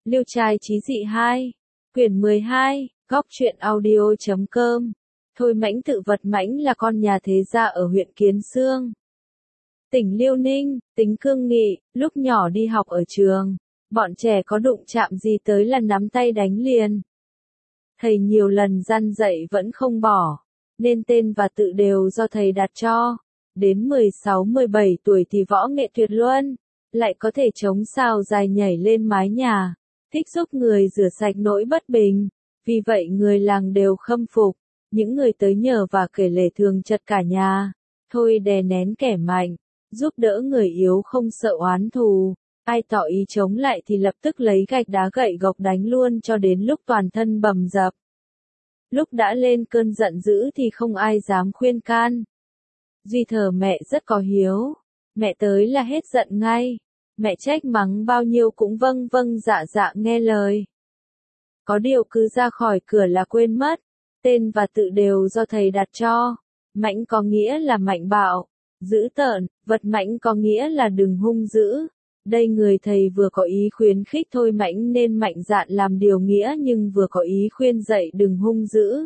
Liêu trai chí dị 2, quyển 12, góc truyện audio.com. Thôi Mãnh tự vật Mãnh là con nhà thế gia ở huyện Kiến Xương, tỉnh Liêu Ninh, tính cương nghị, lúc nhỏ đi học ở trường, bọn trẻ có đụng chạm gì tới là nắm tay đánh liền. Thầy nhiều lần răn dạy vẫn không bỏ, nên tên và tự đều do thầy đặt cho. Đến 16-17 tuổi thì võ nghệ tuyệt luân, lại có thể chống sao dài nhảy lên mái nhà, thích giúp người rửa sạch nỗi bất bình, vì vậy người làng đều khâm phục. Những người tới nhờ và kể lể thường chật cả nhà, thôi đè nén kẻ mạnh, giúp đỡ người yếu không sợ oán thù, ai tỏ ý chống lại thì lập tức lấy gạch đá gậy gộc đánh luôn cho đến lúc toàn thân bầm dập. Lúc đã lên cơn giận dữ thì không ai dám khuyên can. Duy thờ mẹ rất có hiếu, mẹ tới là hết giận ngay, mẹ trách mắng bao nhiêu cũng vâng vâng dạ dạ nghe lời. Có điều cứ ra khỏi cửa là quên mất, tên và tự đều do thầy đặt cho. Mãnh có nghĩa là mạnh bạo, dữ tợn, vật Mãnh có nghĩa là đừng hung dữ. Đây người thầy vừa có ý khuyến khích Thôi Mãnh nên mạnh dạn làm điều nghĩa nhưng vừa có ý khuyên dạy đừng hung dữ.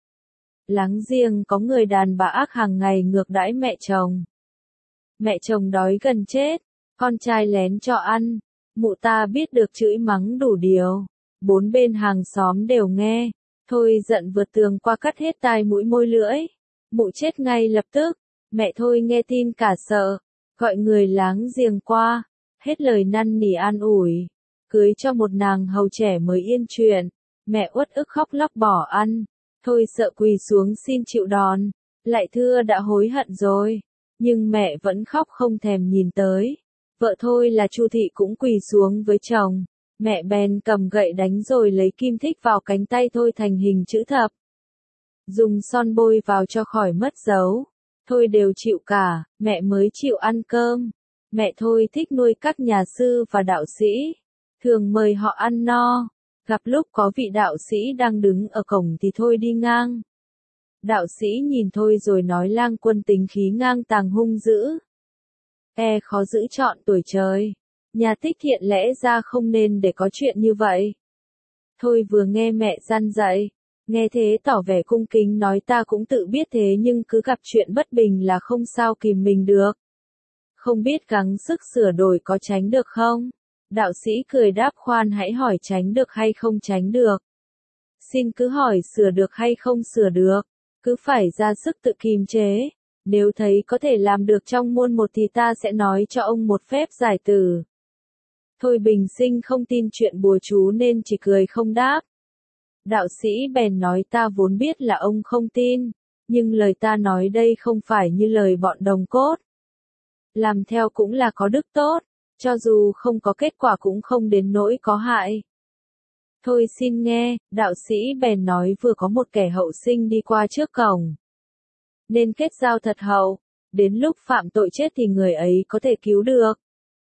Láng giềng có người đàn bà ác hàng ngày ngược đãi mẹ chồng. Mẹ chồng đói gần chết, con trai lén cho ăn, mụ ta biết được chửi mắng đủ điều, bốn bên hàng xóm đều nghe, Thôi giận vượt tường qua cắt hết tai mũi môi lưỡi, mụ chết ngay lập tức, mẹ Thôi nghe tin cả sợ, gọi người láng giềng qua, hết lời năn nỉ an ủi, cưới cho một nàng hầu trẻ mới yên chuyện, mẹ uất ức khóc lóc bỏ ăn, Thôi sợ quỳ xuống xin chịu đòn, lại thưa đã hối hận rồi, nhưng mẹ vẫn khóc không thèm nhìn tới. Vợ Thôi là Chu Thị cũng quỳ xuống với chồng, mẹ bèn cầm gậy đánh rồi lấy kim thích vào cánh tay Thôi thành hình chữ thập. Dùng son bôi vào cho khỏi mất dấu, Thôi đều chịu cả, mẹ mới chịu ăn cơm. Mẹ Thôi thích nuôi các nhà sư và đạo sĩ, thường mời họ ăn no, gặp lúc có vị đạo sĩ đang đứng ở cổng thì Thôi đi ngang. Đạo sĩ nhìn Thôi rồi nói lang quân tính khí ngang tàng hung dữ. Khó giữ trọn tuổi trời. Nhà tích thiện lẽ ra không nên để có chuyện như vậy. Thôi vừa nghe mẹ răn dạy, nghe thế tỏ vẻ cung kính nói ta cũng tự biết thế nhưng cứ gặp chuyện bất bình là không sao kìm mình được. Không biết gắng sức sửa đổi có tránh được không? Đạo sĩ cười đáp khoan hãy hỏi tránh được hay không tránh được. Xin cứ hỏi sửa được hay không sửa được, cứ phải ra sức tự kiềm chế. Nếu thấy có thể làm được trong muôn một thì ta sẽ nói cho ông một phép giải tử. Thôi bình sinh không tin chuyện bùa chú nên chỉ cười không đáp. Đạo sĩ bèn nói ta vốn biết là ông không tin, nhưng lời ta nói đây không phải như lời bọn đồng cốt. Làm theo cũng là có đức tốt, cho dù không có kết quả cũng không đến nỗi có hại. Thôi xin nghe, đạo sĩ bèn nói vừa có một kẻ hậu sinh đi qua trước cổng. Nên kết giao thật hậu, đến lúc phạm tội chết thì người ấy có thể cứu được.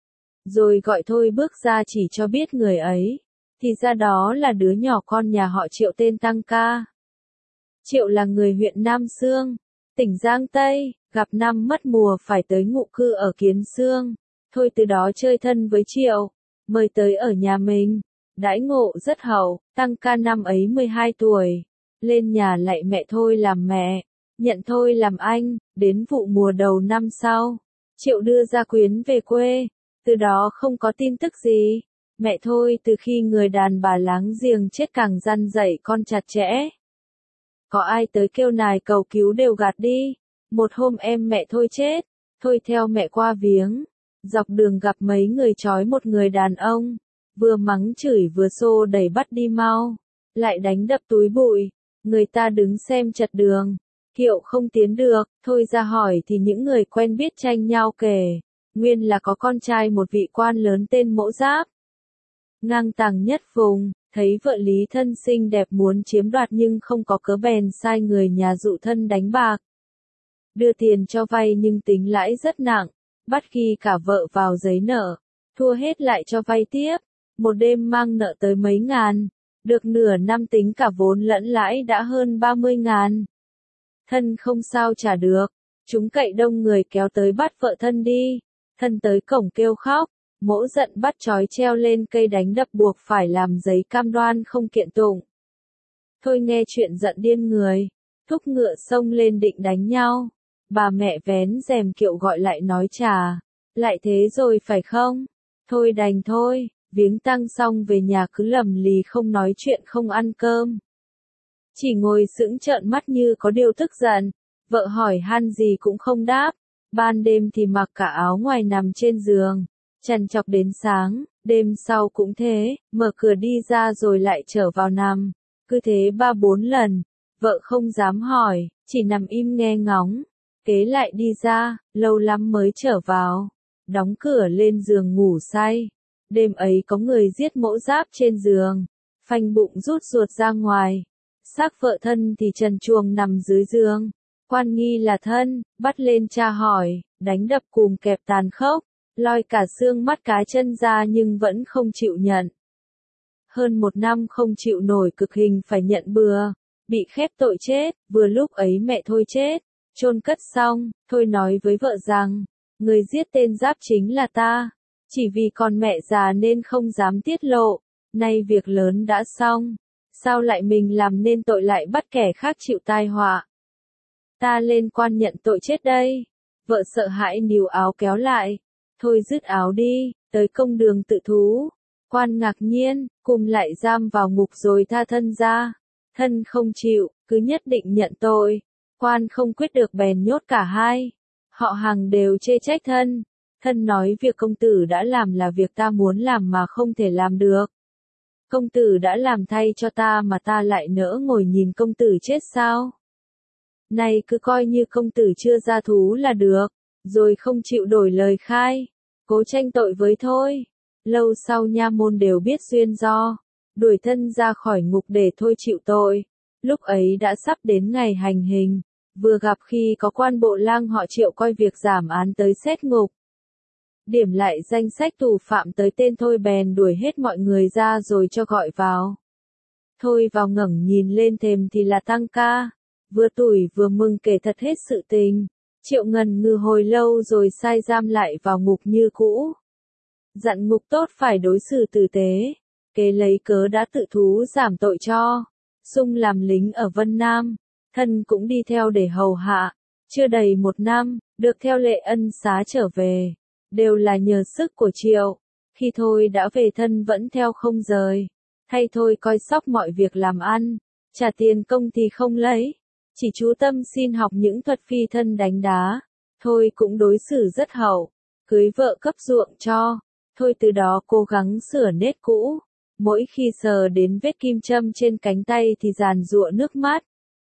Rồi gọi Thôi bước ra chỉ cho biết người ấy, thì ra đó là đứa nhỏ con nhà họ Triệu tên Tăng Ca. Triệu là người huyện Nam Xương, tỉnh Giang Tây, gặp năm mất mùa phải tới ngụ cư ở Kiến Xương. Thôi từ đó chơi thân với Triệu, mời tới ở nhà mình, đãi ngộ rất hậu. Tăng Ca năm ấy 12 tuổi, lên nhà lạy mẹ Thôi làm mẹ, nhận Thôi làm anh. Đến vụ mùa đầu năm sau, Triệu đưa gia quyến về quê, từ đó không có tin tức gì. Mẹ Thôi từ khi người đàn bà láng giềng chết càng răn dạy con chặt chẽ. Có ai tới kêu nài cầu cứu đều gạt đi. Một hôm em mẹ Thôi chết, Thôi theo mẹ qua viếng, dọc đường gặp mấy người trói một người đàn ông, vừa mắng chửi vừa xô đẩy bắt đi mau, lại đánh đập túi bụi, người ta đứng xem chật đường, Kiệu không tiến được. Thôi ra hỏi thì những người quen biết tranh nhau kể, nguyên là có con trai một vị quan lớn tên Mỗ Giáp, ngang tàng nhất vùng, thấy vợ lý thân xinh đẹp muốn chiếm đoạt nhưng không có cớ bèn sai người nhà dụ thân đánh bạc. Đưa tiền cho vay nhưng tính lãi rất nặng, bắt ghi cả vợ vào giấy nợ, thua hết lại cho vay tiếp, một đêm mang nợ tới mấy ngàn, được nửa năm tính cả vốn lẫn lãi đã hơn 30.000. Thân không sao trả được, chúng cậy đông người kéo tới bắt vợ thân đi, thân tới cổng kêu khóc, Mỗ giận bắt trói treo lên cây đánh đập buộc phải làm giấy cam đoan không kiện tụng. Thôi nghe chuyện giận điên người, thúc ngựa xông lên định đánh nhau. Bà mẹ vén rèm kiệu gọi lại nói chà, lại thế rồi phải không? Thôi đành thôi, viếng tang xong về nhà cứ lầm lì không nói chuyện không ăn cơm. Chỉ ngồi sững trợn mắt như có điều tức giận, vợ hỏi han gì cũng không đáp, ban đêm thì mặc cả áo ngoài nằm trên giường, trằn trọc đến sáng, đêm sau cũng thế, mở cửa đi ra rồi lại trở vào nằm, cứ thế 3-4 lần, vợ không dám hỏi, chỉ nằm im nghe ngóng, kế lại đi ra, lâu lắm mới trở vào, đóng cửa lên giường ngủ say. Đêm ấy có người giết mỗ giáp trên giường, phanh bụng rút ruột ra ngoài. Xác vợ thân thì trần truồng nằm dưới giường. Quan nghi là thân, bắt lên tra hỏi, đánh đập cùm kẹp tàn khốc, loi cả xương mắt cá chân ra nhưng vẫn không chịu nhận. Hơn 1 năm không chịu nổi cực hình phải nhận bừa, bị khép tội chết, vừa lúc ấy mẹ Thôi chết, chôn cất xong, Thôi nói với vợ rằng, người giết tên Giáp chính là ta. Chỉ vì còn mẹ già nên không dám tiết lộ, nay việc lớn đã xong, sao lại mình làm nên tội lại bắt kẻ khác chịu tai họa. Ta lên quan nhận tội chết đây. Vợ sợ hãi níu áo kéo lại, thôi dứt áo đi, tới công đường tự thú. Quan ngạc nhiên, cùng lại giam vào ngục rồi tha thân ra. Thân không chịu, cứ nhất định nhận tội. Quan không quyết được bèn nhốt cả hai. Họ hàng đều chê trách thân. Thân nói việc công tử đã làm là việc ta muốn làm mà không thể làm được. Công tử đã làm thay cho ta mà ta lại nỡ ngồi nhìn công tử chết sao? Này cứ coi như công tử chưa ra thú là được, rồi không chịu đổi lời khai, cố tranh tội với Thôi. Lâu sau nha môn đều biết duyên do, đuổi thân ra khỏi ngục để Thôi chịu tội. Lúc ấy đã sắp đến ngày hành hình, vừa gặp khi có quan bộ lang họ Triệu coi việc giảm án tới xét ngục. Điểm lại danh sách tù phạm tới tên Thôi bèn đuổi hết mọi người ra rồi cho gọi vào. Thôi vào ngẩng nhìn lên thềm thì là Tăng Ca, vừa tủi vừa mừng kể thật hết sự tình. Triệu ngần ngừ hồi lâu rồi sai giam lại vào ngục như cũ. Dặn ngục tốt phải đối xử tử tế, kế lấy cớ đã tự thú giảm tội cho. Sung làm lính ở Vân Nam, thân cũng đi theo để hầu hạ. Chưa đầy 1 năm, được theo lệ ân xá trở về. Đều là nhờ sức của Triệu, khi Thôi đã về thân vẫn theo không rời, thay Thôi coi sóc mọi việc làm ăn, trả tiền công thì không lấy, chỉ chú tâm xin học những thuật phi thân đánh đá. Thôi cũng đối xử rất hậu, cưới vợ cấp ruộng cho. Thôi từ đó cố gắng sửa nết cũ, mỗi khi sờ đến vết kim châm trên cánh tay thì giàn giụa nước mắt.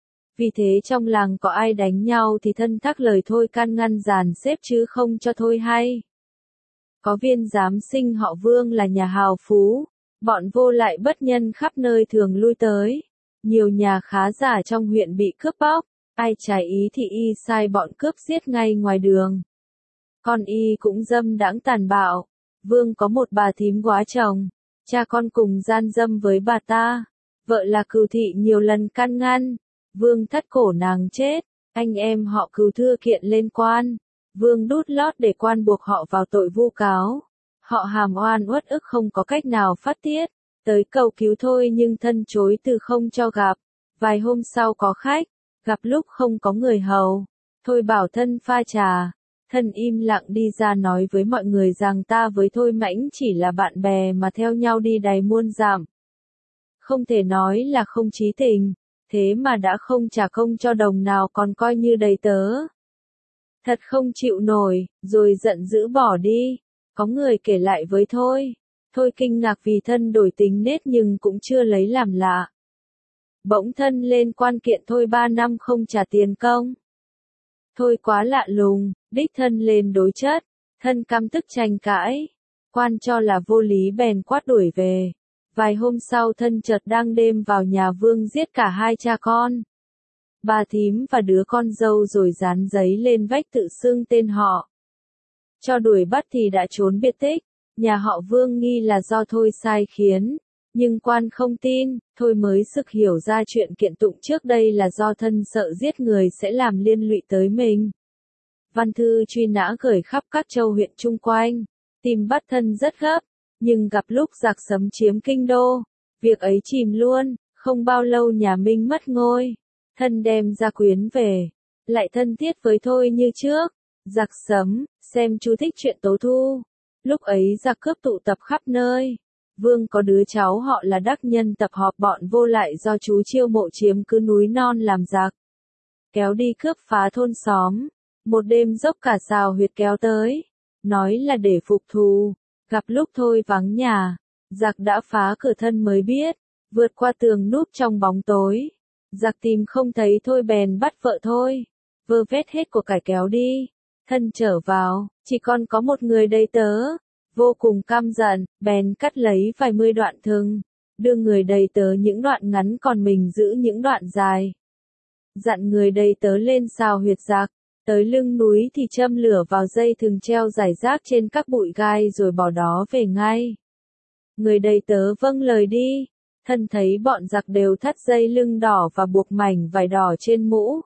Vì thế trong làng có ai đánh nhau thì thân thắc lời Thôi can ngăn dàn xếp chứ không cho Thôi hay. Có viên giám sinh họ Vương là nhà hào phú, bọn vô lại bất nhân khắp nơi thường lui tới. Nhiều nhà khá giả trong huyện bị cướp bóc, ai trái ý thì y sai bọn cướp giết ngay ngoài đường. Con y cũng dâm đãng tàn bạo. Vương có một bà thím góa chồng, cha con cùng gian dâm với bà ta. Vợ là Cừu Thị nhiều lần can ngăn, Vương thắt cổ nàng chết, anh em họ Cừu thưa kiện lên quan. Vương đút lót để quan buộc họ vào tội vu cáo. Họ hàm oan uất ức không có cách nào phát tiết, tới cầu cứu Thôi nhưng thân chối từ không cho gặp. Vài hôm sau có khách, gặp lúc không có người hầu. Thôi bảo thân pha trà, thân im lặng đi ra nói với mọi người rằng ta với Thôi Mãnh chỉ là bạn bè mà theo nhau đi đầy muôn dặm. Không thể nói là không chí tình, thế mà đã không trả công cho đồng nào còn coi như đầy tớ. Thật không chịu nổi, rồi giận dữ bỏ đi. Có người kể lại với Thôi. Thôi kinh ngạc vì thân đổi tính nết nhưng cũng chưa lấy làm lạ. Bỗng thân lên quan kiện Thôi 3 năm không trả tiền công. Thôi quá lạ lùng, đích thân lên đối chất. Thân căm tức tranh cãi. Quan cho là vô lý bèn quát đuổi về. Vài hôm sau thân chợt đang đêm vào nhà Vương giết cả hai cha con. Bà thím và đứa con dâu rồi dán giấy lên vách tự xưng tên họ. Cho đuổi bắt thì đã trốn biệt tích, nhà họ Vương nghi là do Thôi sai khiến, nhưng quan không tin, Thôi mới sực hiểu ra chuyện kiện tụng trước đây là do thân sợ giết người sẽ làm liên lụy tới mình. Văn thư truy nã gửi khắp các châu huyện chung quanh, Tìm bắt thân rất gấp, nhưng gặp lúc giặc sấm chiếm kinh đô, việc ấy chìm luôn, không bao lâu nhà Minh mất ngôi, thân đem gia quyến về, lại thân thiết với Thôi như trước. Giặc sấm, xem chú thích truyện Tố Thu. Lúc ấy giặc cướp tụ tập khắp nơi. Vương có đứa cháu họ là Đắc Nhân tập họp bọn vô lại do chú chiêu mộ chiếm cứ núi non làm giặc. Kéo đi cướp phá thôn xóm. Một đêm dốc cả Sào Huyệt kéo tới. Nói là để phục thù. Gặp lúc Thôi vắng nhà. Giặc đã phá cửa thân mới biết. Vượt qua tường núp trong bóng tối. Giặc tìm không thấy Thôi bèn bắt vợ Thôi. Vơ vét hết của cải kéo đi. Thân trở vào, chỉ còn có một người đầy tớ. Vô cùng căm giận, bèn cắt lấy vài mươi đoạn thừng. Đưa người đầy tớ những đoạn ngắn còn mình giữ những đoạn dài. Dặn người đầy tớ lên Sào Huyệt giặc. Tới lưng núi thì châm lửa vào dây thừng treo rải rác trên các bụi gai rồi bỏ đó về ngay. Người đầy tớ vâng lời đi. Thân thấy bọn giặc đều thắt dây lưng đỏ và buộc mảnh vải đỏ trên mũ.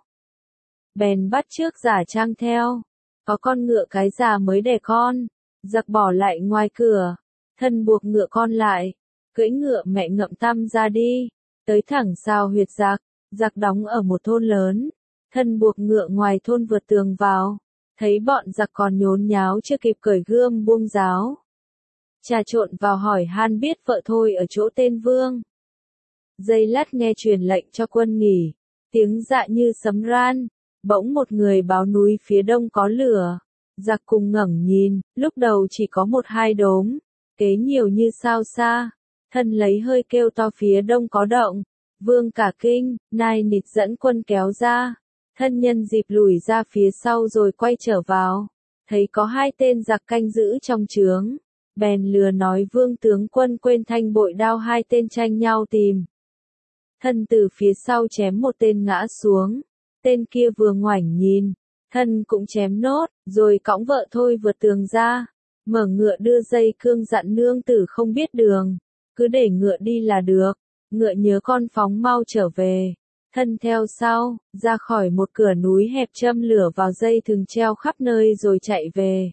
Bèn bắt chước giả trang theo. Có con ngựa cái già mới đẻ con. Giặc bỏ lại ngoài cửa. Thân buộc ngựa con lại. Cưỡi ngựa mẹ ngậm tăm ra đi. Tới thẳng Sào Huyệt giặc. Giặc đóng ở một thôn lớn. Thân buộc ngựa ngoài thôn vượt tường vào. Thấy bọn giặc còn nhốn nháo chưa kịp cởi gươm buông giáo. Trà trộn vào hỏi han biết vợ Thôi ở chỗ tên Vương. Giây lát nghe truyền lệnh cho quân nghỉ. Tiếng dạ như sấm ran. Bỗng một người báo núi phía đông có lửa. Giặc cùng ngẩng nhìn, lúc đầu chỉ có một hai đốm. Kế nhiều như sao xa. Thân lấy hơi kêu to phía đông có động. Vương cả kinh, nai nịt dẫn quân kéo ra. Thân nhân dịp lùi ra phía sau rồi quay trở vào. Thấy có hai tên giặc canh giữ trong trướng. Bèn lừa nói Vương tướng quân quên thanh bội đao hai tên tranh nhau tìm. Thân từ phía sau chém một tên ngã xuống. Tên kia vừa ngoảnh nhìn. Thân cũng chém nốt, rồi cõng vợ Thôi vượt tường ra. Mở ngựa đưa dây cương dặn nương tử không biết đường. Cứ để ngựa đi là được. Ngựa nhớ con phóng mau trở về. Thân theo sau, ra khỏi một cửa núi hẹp châm lửa vào dây thừng treo khắp nơi rồi chạy về.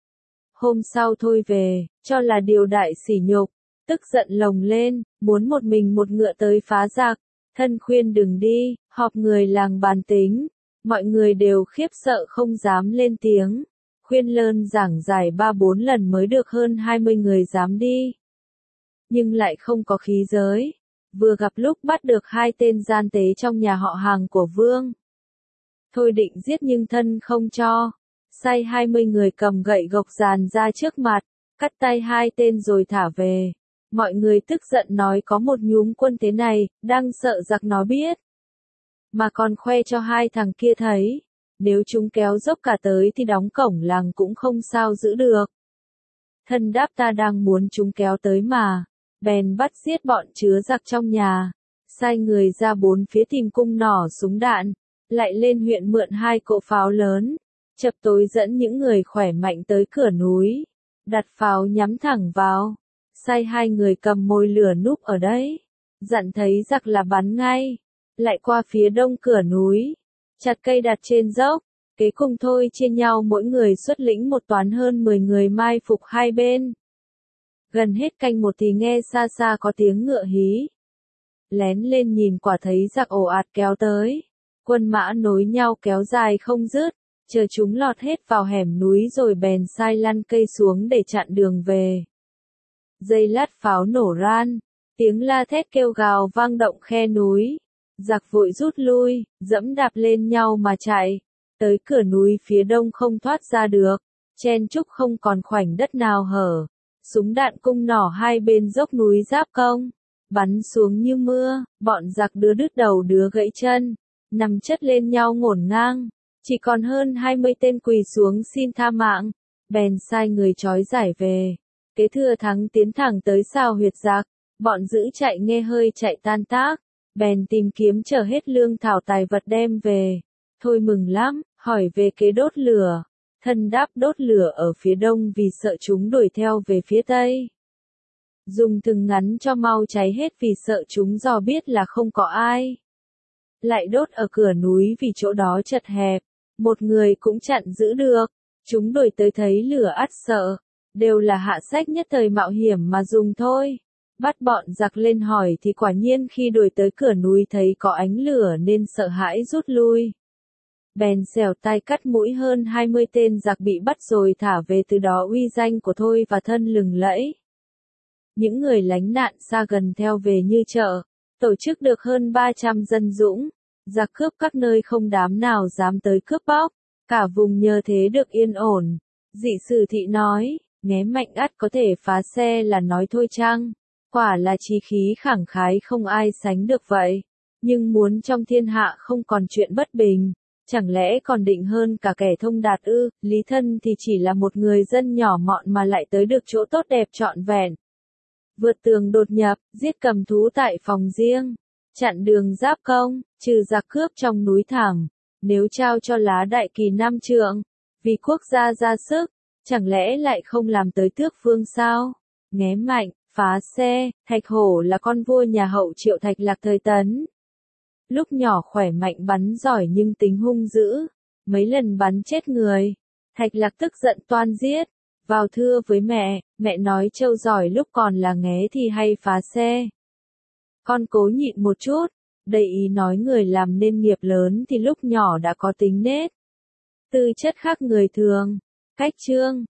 Hôm sau Thôi về, cho là điều đại sỉ nhục. Tức giận lồng lên, muốn một mình một ngựa tới phá giặc. Thân khuyên đừng đi, họp người làng bàn tính. Mọi người đều khiếp sợ không dám lên tiếng. Khuyên lơn giảng giải 3-4 lần mới được hơn 20 người dám đi. Nhưng lại không có khí giới. Vừa gặp lúc bắt được hai tên gian tế trong nhà họ hàng của Vương. Thôi định giết nhưng thân không cho. Sai 20 người cầm gậy gộc dàn ra trước mặt. Cắt tay hai tên rồi thả về. Mọi người tức giận nói có một nhúm quân thế này, đang sợ giặc nó biết. Mà còn khoe cho hai thằng kia thấy. Nếu chúng kéo dốc cả tới thì đóng cổng làng cũng không sao giữ được. Thân đáp ta đang muốn chúng kéo tới mà. Bèn bắt giết bọn chứa giặc trong nhà. Sai người ra bốn phía tìm cung nỏ súng đạn. Lại lên huyện mượn 2 cỗ pháo lớn. Chập tối dẫn những người khỏe mạnh tới cửa núi. Đặt pháo nhắm thẳng vào. Sai 2 người cầm mồi lửa núp ở đấy. Dặn thấy giặc là bắn ngay. Lại qua phía đông cửa núi. Chặt cây đặt trên dốc. Kế cùng Thôi chia nhau mỗi người xuất lĩnh một toán hơn 10 người mai phục hai bên. Gần hết canh một thì nghe xa xa có tiếng ngựa hí. Lén lên nhìn quả thấy giặc ồ ạt kéo tới. Quân mã nối nhau kéo dài không dứt. Chờ chúng lọt hết vào hẻm núi rồi bèn sai lăn cây xuống để chặn đường về. Giây lát pháo nổ ran. Tiếng la thét kêu gào vang động khe núi. Giặc vội rút lui, dẫm đạp lên nhau mà chạy. Tới cửa núi phía đông không thoát ra được. Chen chúc không còn khoảnh đất nào hở. Súng đạn cung nỏ hai bên dốc núi giáp công. Bắn xuống như mưa, bọn giặc đứa đứt đầu đứa gãy chân. Nằm chất lên nhau ngổn ngang. Chỉ còn hơn 20 tên quỳ xuống xin tha mạng. Bèn sai người trói giải về. Kế thừa thắng tiến thẳng tới Sào Huyệt giặc. Bọn giữ chạy nghe hơi chạy tan tác. Bèn tìm kiếm chở hết lương thảo tài vật đem về. Thôi mừng lắm, hỏi về kế đốt lửa. Thân đáp đốt lửa ở phía đông vì sợ chúng đuổi theo về phía tây. Dùng thừng ngắn cho mau cháy hết vì sợ chúng dò biết là không có ai. Lại đốt ở cửa núi vì chỗ đó chật hẹp. Một người cũng chặn giữ được. Chúng đuổi tới thấy lửa ắt sợ. đều là hạ sách nhất thời mạo hiểm mà dùng thôi. Bắt bọn giặc lên hỏi thì quả nhiên khi đuổi tới cửa núi thấy có ánh lửa nên sợ hãi rút lui. Bèn xẻo tay cắt mũi hơn 20 tên giặc bị bắt rồi thả về, từ đó uy danh của Thôi và thân lừng lẫy. Những người lánh nạn xa gần theo về như chợ, tổ chức được hơn 300 dân dũng, giặc cướp các nơi không đám nào dám tới cướp bóc, cả vùng nhờ thế được yên ổn. Dị Sử Thị nói, Nghé Mạnh ắt có thể phá xe là nói thôi chăng? Quả là chí khí khẳng khái không ai sánh được vậy. Nhưng muốn trong thiên hạ không còn chuyện bất bình, chẳng lẽ còn định hơn cả kẻ thông đạt ư? Lý Thân thì chỉ là một người dân nhỏ mọn mà lại tới được chỗ tốt đẹp trọn vẹn. Vượt tường đột nhập, giết cầm thú tại phòng riêng, chặn đường giáp công, trừ giặc cướp trong núi thẳm. Nếu trao cho lá đại kỳ 5 trượng, vì quốc gia ra sức, chẳng lẽ lại không làm tới tước vương sao? Nghé Mạnh, phá xe, Thạch Hổ là con vua nhà Hậu Triệu Thạch Lạc thời Tấn. Lúc nhỏ khỏe mạnh bắn giỏi nhưng tính hung dữ, mấy lần bắn chết người. Thạch Lạc tức giận toan giết, vào thưa với mẹ nói trâu giỏi lúc còn là nghé thì hay phá xe. Con cố nhịn một chút, đầy ý nói người làm nên nghiệp lớn thì lúc nhỏ đã có tính nết. Tư chất khác người thường, cách trương,